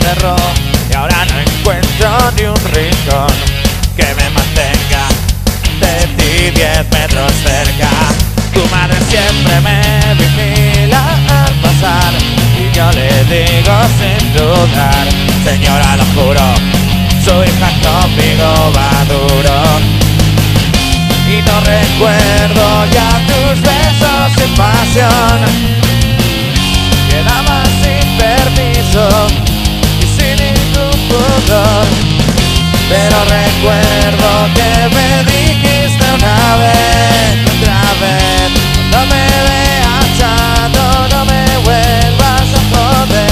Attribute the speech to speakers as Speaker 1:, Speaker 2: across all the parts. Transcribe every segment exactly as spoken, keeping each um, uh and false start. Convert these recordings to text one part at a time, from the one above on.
Speaker 1: cerró y ahora no encuentro ni un rincón que me mantenga de ti diez metros cerca. Tu madre siempre me vigila al pasar y yo le digo sin dudar: señora, lo juro, su hija conmigo va duro. Y no recuerdo ya tus besos sin pasión, quedabas sin permiso y sin ningún pudor. Pero recuerdo que me dijiste una vez, otra vez: no me veas ya, no, no me vuelvas a joder.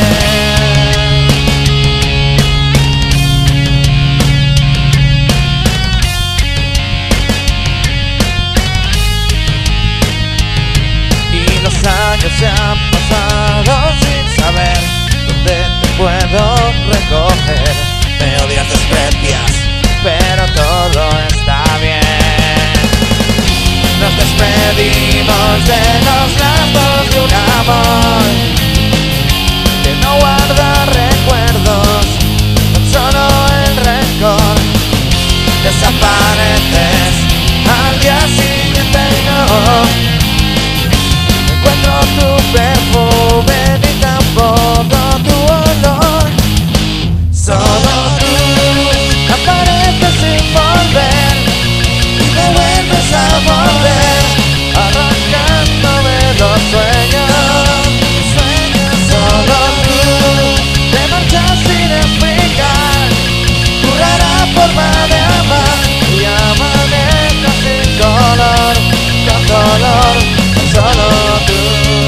Speaker 1: Y los años se han pasado sin saber dónde te puedo recoger. Me odias, desprecias, pero todo está bien. Nos despedimos de los lazos de un amor que no guarda recuerdos, tan solo el rencor. Desapareces al día siguiente y no encuentro tu perfume ni tampoco tu olor. Solo tú apareces sin volver y me vuelves a morder, arrancándome los sueños, sueños. Solo tú te marchas sin explicar tu rara forma de amar y amanezco sin color, con dolor. Solo tú.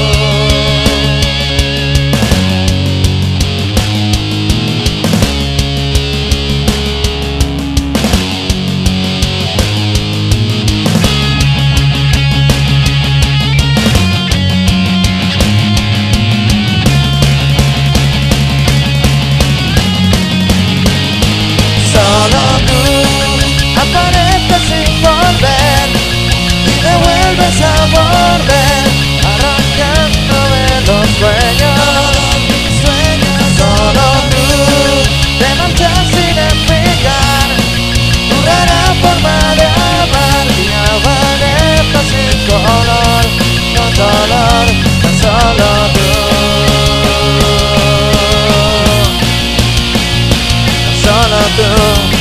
Speaker 1: Solo tú apareces sin volver y me vuelves a morder, arrancándome los sueños, sueños. Solo tú te marchas sin explicar tu rara forma de amar y amanezco sin color, con dolor. Tan solo tú, tan solo tú.